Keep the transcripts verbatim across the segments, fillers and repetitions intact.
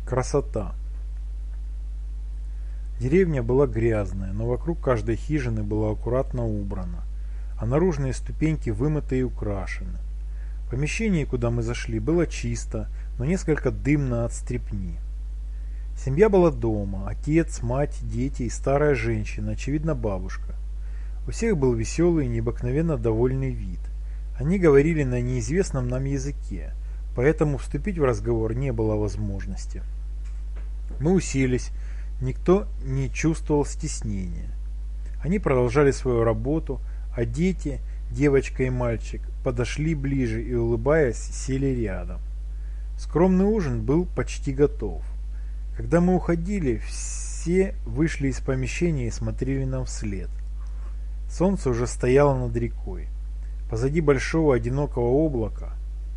Красота. Деревня была грязная, но вокруг каждой хижины было аккуратно убрано, а наружные ступеньки вымыты и украшены. В помещении, куда мы зашли, было чисто, но несколько дымно от стрепни. Семья была дома: отец, мать, дети и старая женщина, очевидно бабушка. У всех был веселый и необыкновенно довольный вид. Они говорили на неизвестном нам языке, поэтому вступить в разговор не было возможности. Мы уселись, никто не чувствовал стеснения. Они продолжали свою работу, а дети, девочка и мальчик, подошли ближе и, улыбаясь, сели рядом. Скромный ужин был почти готов. Когда мы уходили, все вышли из помещения и смотрели нам вслед. Солнце уже стояло над рекой. Позади большого одинокого облака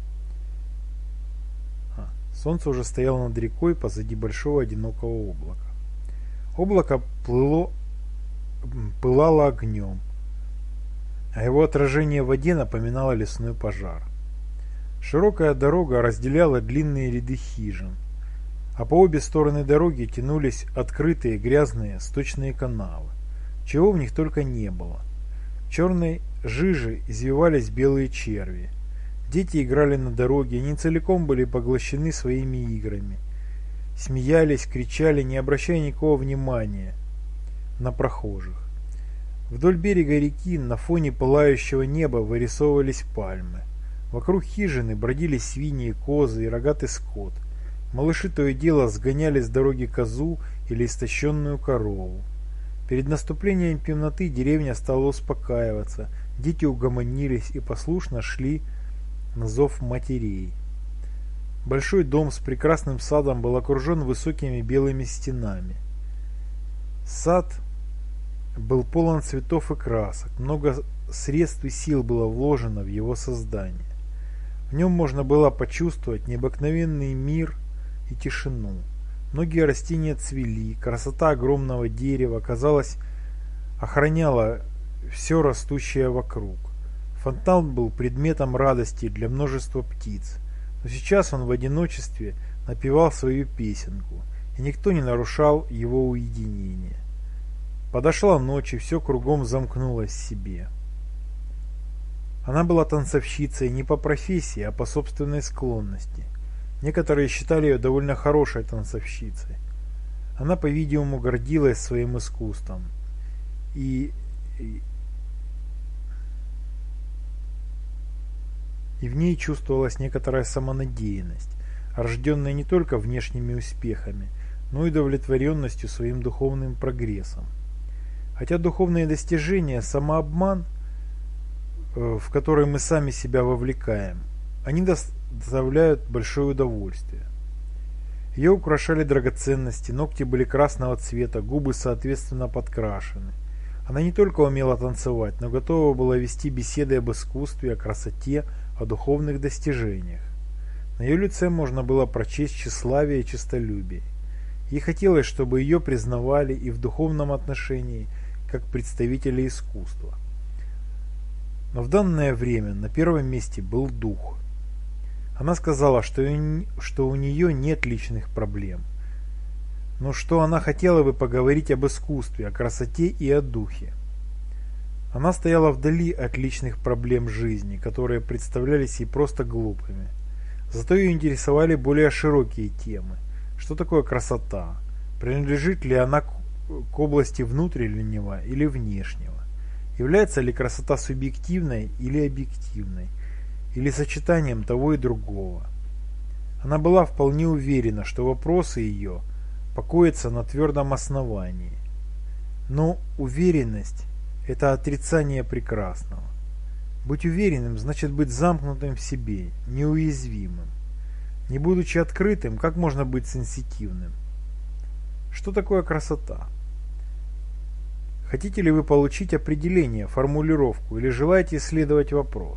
а, Солнце уже стояло над рекой позади большого одинокого облака. Облако плыло, пылало огнем, а его отражение в воде напоминало лесной пожар. Широкая дорога разделяла длинные ряды хижин, а по обе стороны дороги тянулись открытые грязные сточные канавы, чего в них только не было. В черной жиже извивались белые черви. Дети играли на дороге, они целиком были поглощены своими играми. Смеялись, кричали, не обращая никакого внимания на прохожих. Вдоль берега реки на фоне пылающего неба вырисовывались пальмы. Вокруг хижины бродили свиньи, козы и рогатый скот. Малыши то и дело сгоняли с дороги козу или истощенную корову. Перед наступлением темноты деревня стала успокаиваться, дети угомонились и послушно шли на зов матерей. Большой дом с прекрасным садом был окружен высокими белыми стенами. Сад был полон цветов и красок, много средств и сил было вложено в его создание. В нем можно было почувствовать необыкновенный мир и тишину. Многие растения цвели, красота огромного дерева, казалось, охраняла все растущее вокруг. Фонтан был предметом радости для множества птиц, но сейчас он в одиночестве напевал свою песенку, и никто не нарушал его уединение. Подошла ночь, и все кругом замкнулось в себе. Она была танцовщицей не по профессии, а по собственной склонности. Некоторые считали ее довольно хорошей танцовщицей. Она, по-видимому, гордилась своим искусством. И, и, и в ней чувствовалась некоторая самонадеянность, рожденная не только внешними успехами, но и удовлетворенностью своим духовным прогрессом. Хотя духовные достижения – самообман, в который мы сами себя вовлекаем, они доставляют большое удовольствие. Ее украшали драгоценности, ногти были красного цвета, губы соответственно подкрашены. Она не только умела танцевать, но готова была вести беседы об искусстве, о красоте, о духовных достижениях. На ее лице можно было прочесть тщеславие и честолюбие. Ей хотелось, чтобы ее признавали и в духовном отношении, как представителя искусства. Но в данное время на первом месте был дух. Она сказала, что, что у нее нет личных проблем, но что она хотела бы поговорить об искусстве, о красоте и о духе. Она стояла вдали от личных проблем жизни, которые представлялись ей просто глупыми. Зато ее интересовали более широкие темы. Что такое красота? Принадлежит ли она к области внутреннего или внешнего? Является ли красота субъективной или объективной? Или сочетанием того и другого? Она была вполне уверена, что вопросы ее покоятся на твердом основании. Но уверенность – это отрицание прекрасного. Быть уверенным значит быть замкнутым в себе, неуязвимым. Не будучи открытым, как можно быть сенситивным? Что такое красота? Хотите ли вы получить определение, формулировку, или желаете исследовать вопрос?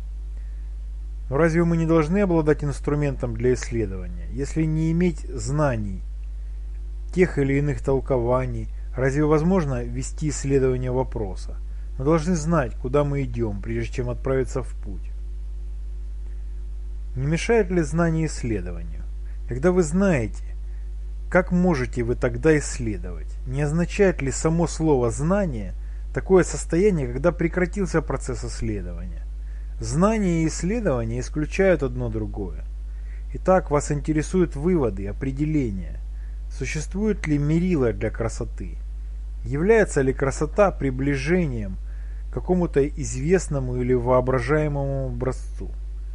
Но разве мы не должны обладать инструментом для исследования? Если не иметь знаний, тех или иных толкований, разве возможно вести исследование вопроса? Мы должны знать, куда мы идем, прежде чем отправиться в путь. Не мешает ли знание исследованию? Когда вы знаете, как можете вы тогда исследовать? Не означает ли само слово «знание» такое состояние, когда прекратился процесс исследования? Знание и исследование исключают одно другое. Итак, вас интересуют выводы, определения. Существует ли мерило для красоты? Является ли красота приближением к какому-то известному или воображаемому образцу?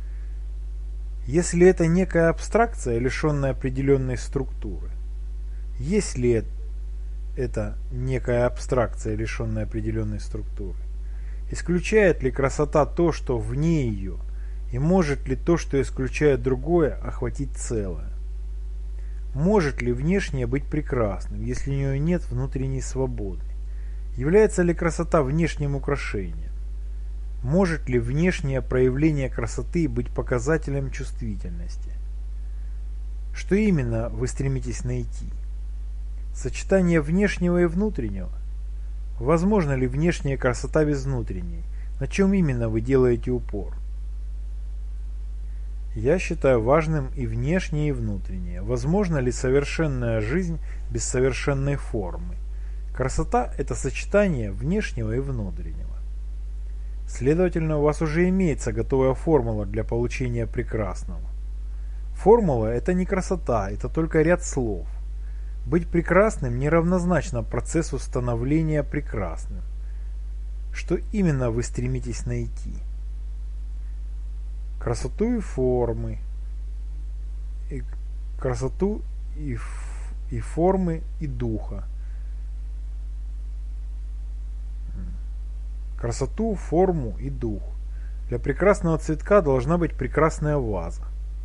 Если это некая абстракция, лишенная определенной структуры, есть ли это некая абстракция, лишенная определенной структуры? Исключает ли красота то, что вне ее, и может ли то, что исключает другое, охватить целое? Может ли внешнее быть прекрасным, если у нее нет внутренней свободы? Является ли красота внешним украшением? Может ли внешнее проявление красоты быть показателем чувствительности? Что именно вы стремитесь найти? Сочетание внешнего и внутреннего? Возможно ли внешняя красота без внутренней? На чем именно вы делаете упор? Я считаю важным и внешнее, и внутреннее. Возможно ли совершенная жизнь без совершенной формы? Красота – это сочетание внешнего и внутреннего. Следовательно, у вас уже имеется готовая формула для получения прекрасного. Формула – это не красота, это только ряд слов. Быть прекрасным не равнозначно процессу становления прекрасным. Что именно вы стремитесь найти? Красоту и формы, и красоту и, и формы и духа. Красоту, форму и дух. Для прекрасного цветка должна быть прекрасная ваза.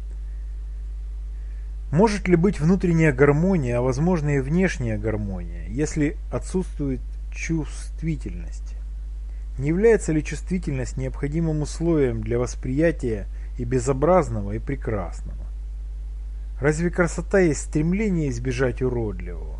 Может ли быть внутренняя гармония, а возможно и внешняя гармония, если отсутствует чувствительность? Не является ли чувствительность необходимым условием для восприятия и безобразного, и прекрасного? Разве красота есть стремление избежать уродливого?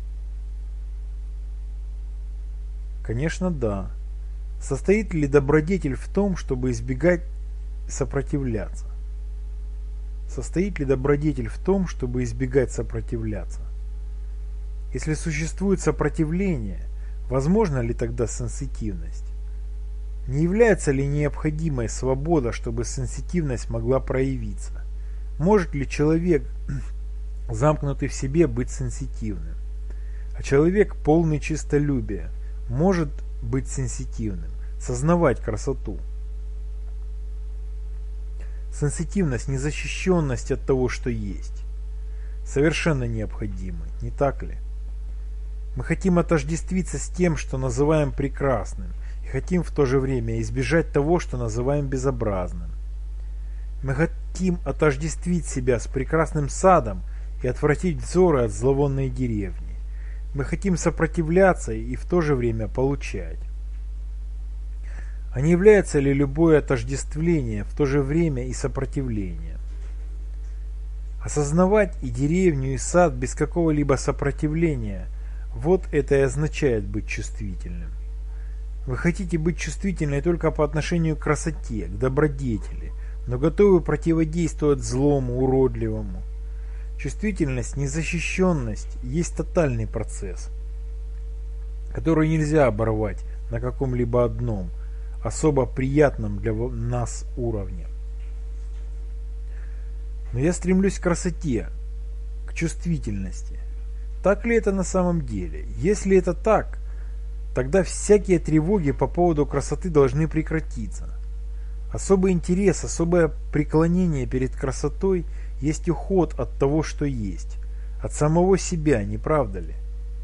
Конечно, да. Состоит ли добродетель в том, чтобы избегать сопротивляться? Состоит ли добродетель в том, чтобы избегать сопротивляться? Если существует сопротивление, возможна ли тогда сенситивность? Не является ли необходимой свобода, чтобы сенситивность могла проявиться? Может ли человек, замкнутый в себе, быть сенситивным? А человек, полный честолюбия, может быть сенситивным, сознавать красоту? Сенситивность, незащищенность от того, что есть, совершенно необходимы, не так ли? Мы хотим отождествиться с тем, что называем прекрасным, и хотим в то же время избежать того, что называем безобразным. Мы хотим отождествить себя с прекрасным садом и отвратить взоры от зловонной деревни. Мы хотим сопротивляться и в то же время получать. А не является ли любое отождествление в то же время и сопротивлением? Осознавать и деревню, и сад без какого-либо сопротивления – вот это и означает быть чувствительным. Вы хотите быть чувствительной только по отношению к красоте, к добродетели, но готовы противодействовать злому, уродливому. Чувствительность, незащищенность есть тотальный процесс, который нельзя оборвать на каком-либо одном, особо приятном для нас уровне. Но я стремлюсь к красоте, к чувствительности. Так ли это на самом деле? Если это так, тогда всякие тревоги по поводу красоты должны прекратиться. Особый интерес, особое преклонение перед красотой есть уход от того, что есть, от самого себя, не правда ли?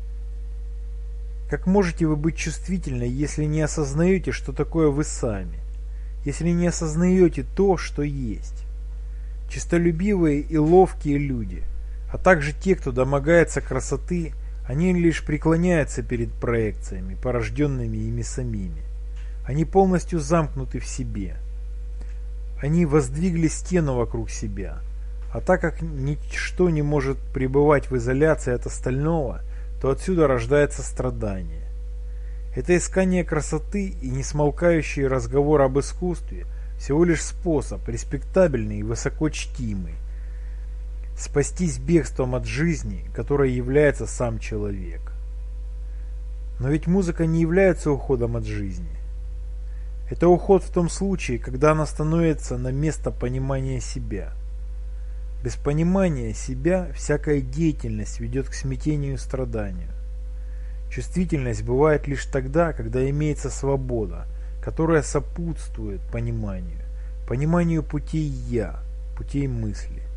Как можете вы быть чувствительны, если не осознаете, что такое вы сами, если не осознаете то, что есть? Честолюбивые и ловкие люди, а также те, кто домогается красоты, они лишь преклоняются перед проекциями, порожденными ими самими. Они полностью замкнуты в себе. Они воздвигли стену вокруг себя. А так как ничто не может пребывать в изоляции от остального, то отсюда рождается страдание. Это искание красоты и несмолкающий разговор об искусстве всего лишь способ, респектабельный и высоко чтимый, спастись бегством от жизни, которой является сам человек. Но ведь музыка не является уходом от жизни. Это уход в том случае, когда она становится на место понимания себя. Без понимания себя всякая деятельность ведет к смятению и страданию. Чувствительность бывает лишь тогда, когда имеется свобода, которая сопутствует пониманию, пониманию путей «я», путей мысли.